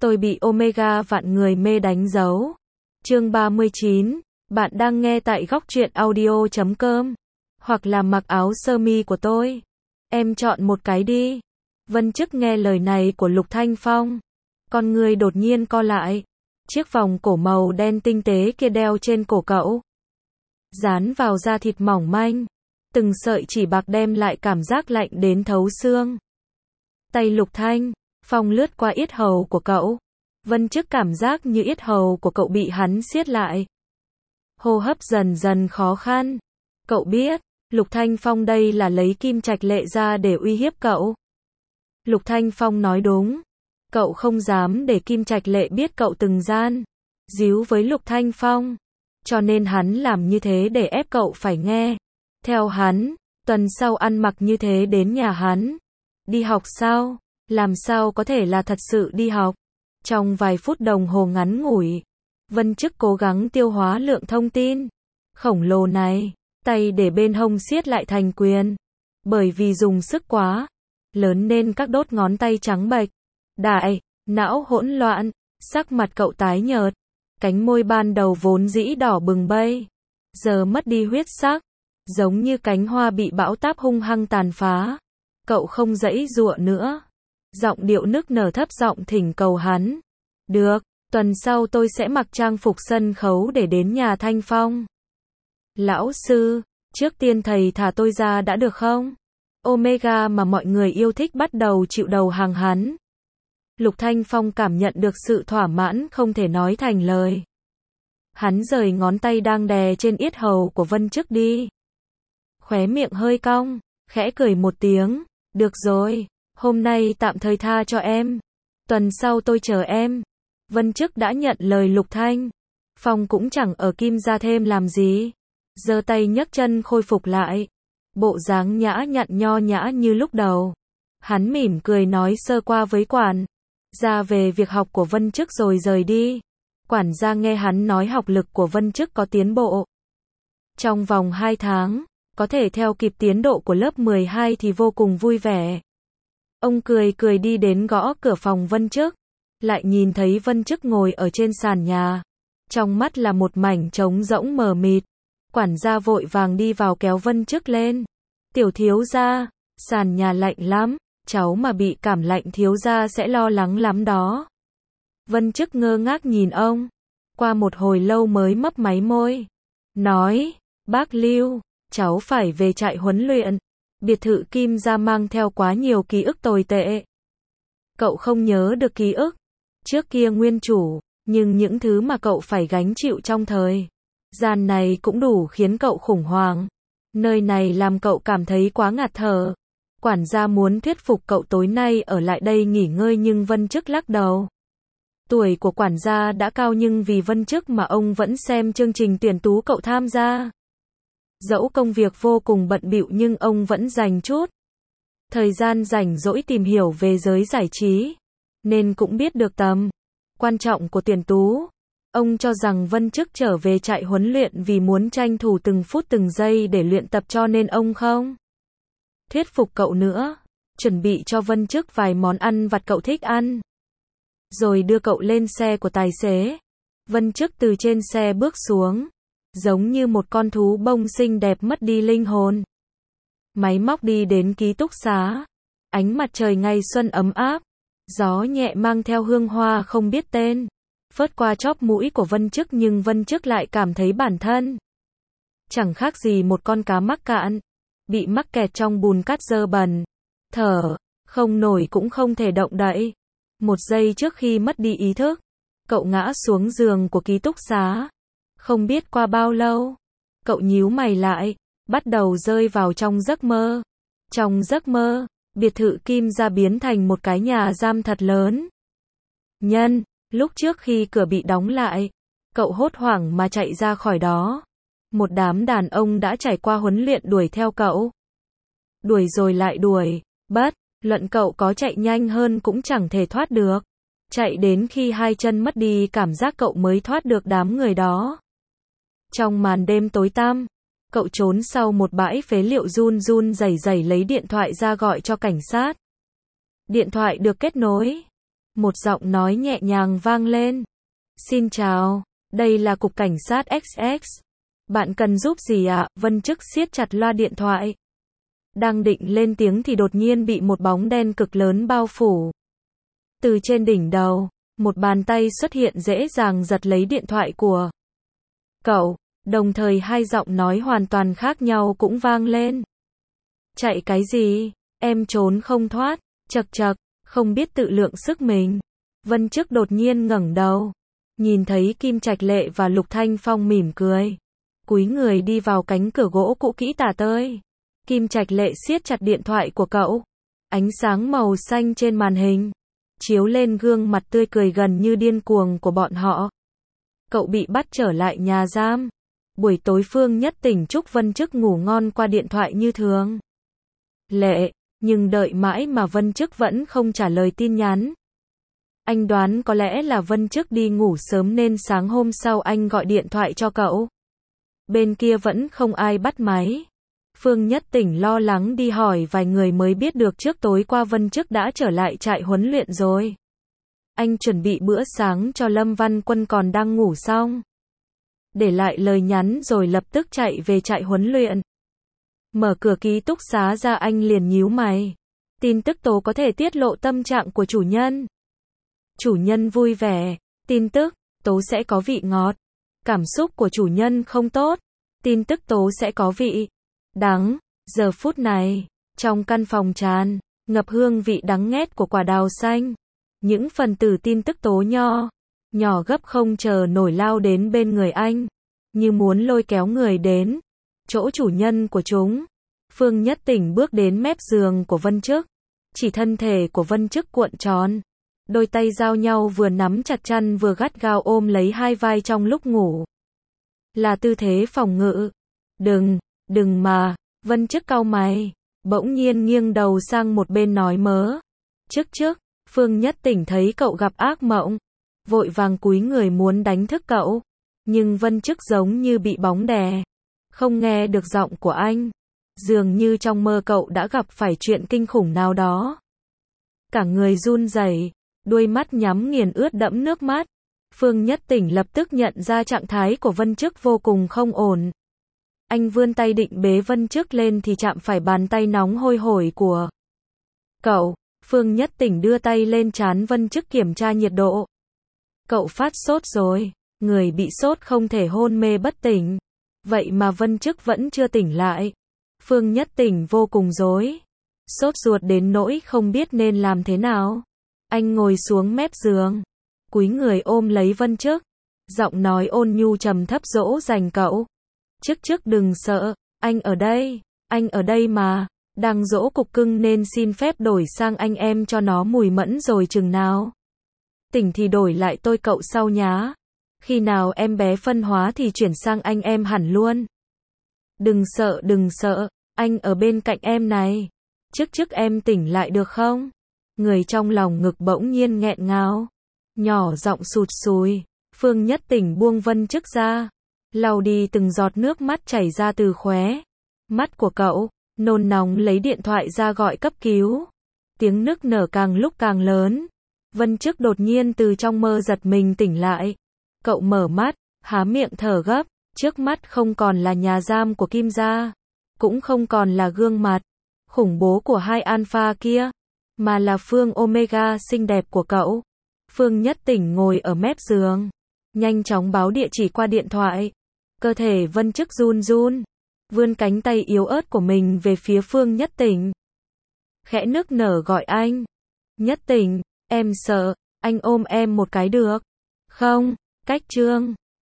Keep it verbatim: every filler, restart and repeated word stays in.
Tôi bị Omega vạn người mê đánh dấu. Chương ba mươi chín, bạn đang nghe tại góc truyện audio chấm com. Hoặc là mặc áo sơ mi của tôi. Em chọn một cái đi. Vân Chức nghe lời này của Lục Thanh Phong. Con người đột nhiên co lại. Chiếc vòng cổ màu đen tinh tế kia đeo trên cổ cậu. Dán vào da thịt mỏng manh. Từng sợi chỉ bạc đem lại cảm giác lạnh đến thấu xương. Tay Lục Thanh Phong lướt qua yết hầu của cậu. Vân Chức cảm giác như yết hầu của cậu bị hắn siết lại. Hô hấp dần dần khó khăn. Cậu biết, Lục Thanh Phong đây là lấy Kim Trạch Lệ ra để uy hiếp cậu. Lục Thanh Phong nói đúng. Cậu không dám để Kim Trạch Lệ biết cậu từng gian díu với Lục Thanh Phong. Cho nên hắn làm như thế để ép cậu phải nghe theo hắn. Tuần sau ăn mặc như thế đến nhà hắn. Đi học sao? Làm sao có thể là thật sự đi học? Trong vài phút đồng hồ ngắn ngủi, Vân Chức cố gắng tiêu hóa lượng thông tin khổng lồ này, tay để bên hông siết lại thành quyền. Bởi vì dùng sức quá lớn nên các đốt ngón tay trắng bệch, đại não hỗn loạn, sắc mặt cậu tái nhợt, cánh môi ban đầu vốn dĩ đỏ bừng bây giờ mất đi huyết sắc, giống như cánh hoa bị bão táp hung hăng tàn phá. Cậu không giãy giụa nữa. Giọng điệu nức nở thấp giọng thỉnh cầu hắn. Được, tuần sau tôi sẽ mặc trang phục sân khấu để đến nhà Thanh Phong. Lão sư, trước tiên thầy thả tôi ra đã được không? Omega mà mọi người yêu thích bắt đầu chịu đầu hàng hắn. Lục Thanh Phong cảm nhận được sự thỏa mãn không thể nói thành lời. Hắn rời ngón tay đang đè trên yết hầu của Vân Chức đi. Khóe miệng hơi cong, khẽ cười một tiếng. Được rồi, hôm nay tạm thời tha cho em. Tuần sau tôi chờ em. Vân Chức đã nhận lời Lục Thanh Phong cũng chẳng ở Kim gia thêm làm gì. Giơ tay nhấc chân khôi phục lại. Bộ dáng nhã nhặn nho nhã như lúc đầu. Hắn mỉm cười nói sơ qua với quản gia về việc học của Vân Chức rồi rời đi. Quản gia nghe hắn nói học lực của Vân Chức có tiến bộ. Trong vòng hai tháng, có thể theo kịp tiến độ của lớp mười hai thì vô cùng vui vẻ. Ông cười cười đi đến gõ cửa phòng Vân Chức. Lại nhìn thấy Vân Chức ngồi ở trên sàn nhà. Trong mắt là một mảnh trống rỗng mờ mịt. Quản gia vội vàng đi vào kéo Vân Chức lên. Tiểu thiếu gia, sàn nhà lạnh lắm. Cháu mà bị cảm lạnh thiếu gia sẽ lo lắng lắm đó. Vân Chức ngơ ngác nhìn ông. Qua một hồi lâu mới mấp máy môi. Nói, bác Lưu, cháu phải về trại huấn luyện. Biệt thự Kim gia mang theo quá nhiều ký ức tồi tệ. Cậu không nhớ được ký ức trước kia nguyên chủ, nhưng những thứ mà cậu phải gánh chịu trong thời gian này cũng đủ khiến cậu khủng hoảng. Nơi này làm cậu cảm thấy quá ngạt thở. Quản gia muốn thuyết phục cậu tối nay ở lại đây nghỉ ngơi nhưng Vân Chức lắc đầu. Tuổi của quản gia đã cao nhưng vì Vân Chức mà ông vẫn xem chương trình tuyển tú cậu tham gia. Dẫu công việc vô cùng bận bịu nhưng ông vẫn dành chút thời gian rảnh rỗi tìm hiểu về giới giải trí, nên cũng biết được tầm quan trọng của tuyển tú. Ông cho rằng Vân Chức trở về trại huấn luyện vì muốn tranh thủ từng phút từng giây để luyện tập cho nên ông không thuyết phục cậu nữa, chuẩn bị cho Vân Chức vài món ăn vặt cậu thích ăn. Rồi đưa cậu lên xe của tài xế. Vân Chức từ trên xe bước xuống. Giống như một con thú bông xinh đẹp mất đi linh hồn. Máy móc đi đến ký túc xá. Ánh mặt trời ngày xuân ấm áp. Gió nhẹ mang theo hương hoa không biết tên. Phớt qua chóp mũi của Vân Chức nhưng Vân Chức lại cảm thấy bản thân chẳng khác gì một con cá mắc cạn. Bị mắc kẹt trong bùn cát dơ bẩn. Thở không nổi cũng không thể động đậy. Một giây trước khi mất đi ý thức, cậu ngã xuống giường của ký túc xá. Không biết qua bao lâu, cậu nhíu mày lại, bắt đầu rơi vào trong giấc mơ. Trong giấc mơ, biệt thự Kim gia biến thành một cái nhà giam thật lớn. Nhân, lúc trước khi cửa bị đóng lại, cậu hốt hoảng mà chạy ra khỏi đó. Một đám đàn ông đã trải qua huấn luyện đuổi theo cậu. Đuổi rồi lại đuổi, bất luận cậu có chạy nhanh hơn cũng chẳng thể thoát được. Chạy đến khi hai chân mất đi cảm giác cậu mới thoát được đám người đó. Trong màn đêm tối tăm, cậu trốn sau một bãi phế liệu run run rẩy rẩy lấy điện thoại ra gọi cho cảnh sát. Điện thoại được kết nối. Một giọng nói nhẹ nhàng vang lên. Xin chào, đây là cục cảnh sát ích ích. Bạn cần giúp gì ạ? Vân Chức siết chặt loa điện thoại. Đang định lên tiếng thì đột nhiên bị một bóng đen cực lớn bao phủ. Từ trên đỉnh đầu, một bàn tay xuất hiện dễ dàng giật lấy điện thoại của cậu, đồng thời hai giọng nói hoàn toàn khác nhau cũng vang lên. Chạy cái gì? Em trốn không thoát, chật chật, không biết tự lượng sức mình. Vân Chức đột nhiên ngẩng đầu, nhìn thấy Kim Trạch Lệ và Lục Thanh Phong mỉm cười, cúi người đi vào cánh cửa gỗ cũ kỹ tả tơi. Kim Trạch Lệ siết chặt điện thoại của cậu. Ánh sáng màu xanh trên màn hình chiếu lên gương mặt tươi cười gần như điên cuồng của bọn họ. Cậu bị bắt trở lại nhà giam. Buổi tối Phương Nhất Tỉnh chúc Vân Chức ngủ ngon qua điện thoại như thường lệ, nhưng đợi mãi mà Vân Chức vẫn không trả lời tin nhắn. Anh đoán có lẽ là Vân Chức đi ngủ sớm nên sáng hôm sau anh gọi điện thoại cho cậu. Bên kia vẫn không ai bắt máy. Phương Nhất Tỉnh lo lắng đi hỏi vài người mới biết được trước tối qua Vân Chức đã trở lại trại huấn luyện rồi. Anh chuẩn bị bữa sáng cho Lâm Văn Quân còn đang ngủ xong. Để lại lời nhắn rồi lập tức chạy về trại huấn luyện. Mở cửa ký túc xá ra anh liền nhíu mày. Tin tức tố có thể tiết lộ tâm trạng của chủ nhân. Chủ nhân vui vẻ. Tin tức tố sẽ có vị ngọt. Cảm xúc của chủ nhân không tốt. Tin tức tố sẽ có vị đắng. Giờ phút này, trong căn phòng tràn ngập hương vị đắng nghét của quả đào xanh. Những phần tử tin tức tố nho nhỏ gấp không chờ nổi lao đến bên người anh, như muốn lôi kéo người đến chỗ chủ nhân của chúng. Phương Nhất Tỉnh bước đến mép giường của Vân Chức, chỉ thân thể của Vân Chức cuộn tròn, đôi tay giao nhau vừa nắm chặt chăn vừa gắt gao ôm lấy hai vai trong lúc ngủ. Là tư thế phòng ngự. Đừng, đừng mà. Vân Chức cau mày, bỗng nhiên nghiêng đầu sang một bên nói mớ. Trước trước, Phương Nhất Tỉnh thấy cậu gặp ác mộng, vội vàng cúi người muốn đánh thức cậu, nhưng Vân Chức giống như bị bóng đè, không nghe được giọng của anh, dường như trong mơ cậu đã gặp phải chuyện kinh khủng nào đó. Cả người run rẩy, đuôi mắt nhắm nghiền ướt đẫm nước mắt. Phương Nhất Tỉnh lập tức nhận ra trạng thái của Vân Chức vô cùng không ổn. Anh vươn tay định bế Vân Chức lên thì chạm phải bàn tay nóng hôi hổi của cậu. Phương Nhất Tỉnh đưa tay lên trán Vân Chức kiểm tra nhiệt độ. Cậu phát sốt rồi. Người bị sốt không thể hôn mê bất tỉnh. Vậy mà Vân Chức vẫn chưa tỉnh lại. Phương Nhất Tỉnh vô cùng rối, sốt ruột đến nỗi không biết nên làm thế nào. Anh ngồi xuống mép giường, cúi người ôm lấy Vân Chức, giọng nói ôn nhu trầm thấp dỗ dành cậu. Chức Chức đừng sợ, anh ở đây, anh ở đây mà. Đang dỗ cục cưng nên xin phép đổi sang anh em cho nó mùi mẫn rồi chừng nào tỉnh thì đổi lại tôi cậu sau nhá. Khi nào em bé phân hóa thì chuyển sang anh em hẳn luôn. Đừng sợ đừng sợ, anh ở bên cạnh em này. Chức Chức em tỉnh lại được không? Người trong lòng ngực bỗng nhiên nghẹn ngào, nhỏ giọng sụt sùi. Phương Nhất Tỉnh buông Vân Chức ra, lau đi từng giọt nước mắt chảy ra từ khóe mắt của cậu, nôn nóng lấy điện thoại ra gọi cấp cứu. Tiếng nức nở càng lúc càng lớn. Vân Chức đột nhiên từ trong mơ giật mình tỉnh lại. Cậu mở mắt, há miệng thở gấp. Trước mắt không còn là nhà giam của Kim gia, cũng không còn là gương mặt khủng bố của hai alpha kia, mà là Phương Omega xinh đẹp của cậu. Phương Nhất Tỉnh ngồi ở mép giường, nhanh chóng báo địa chỉ qua điện thoại. Cơ thể Vân Chức run run, vươn cánh tay yếu ớt của mình về phía Phương Nhất Tỉnh, khẽ nức nở gọi anh. Nhất Tỉnh, em sợ, anh ôm em một cái được không? Cách trương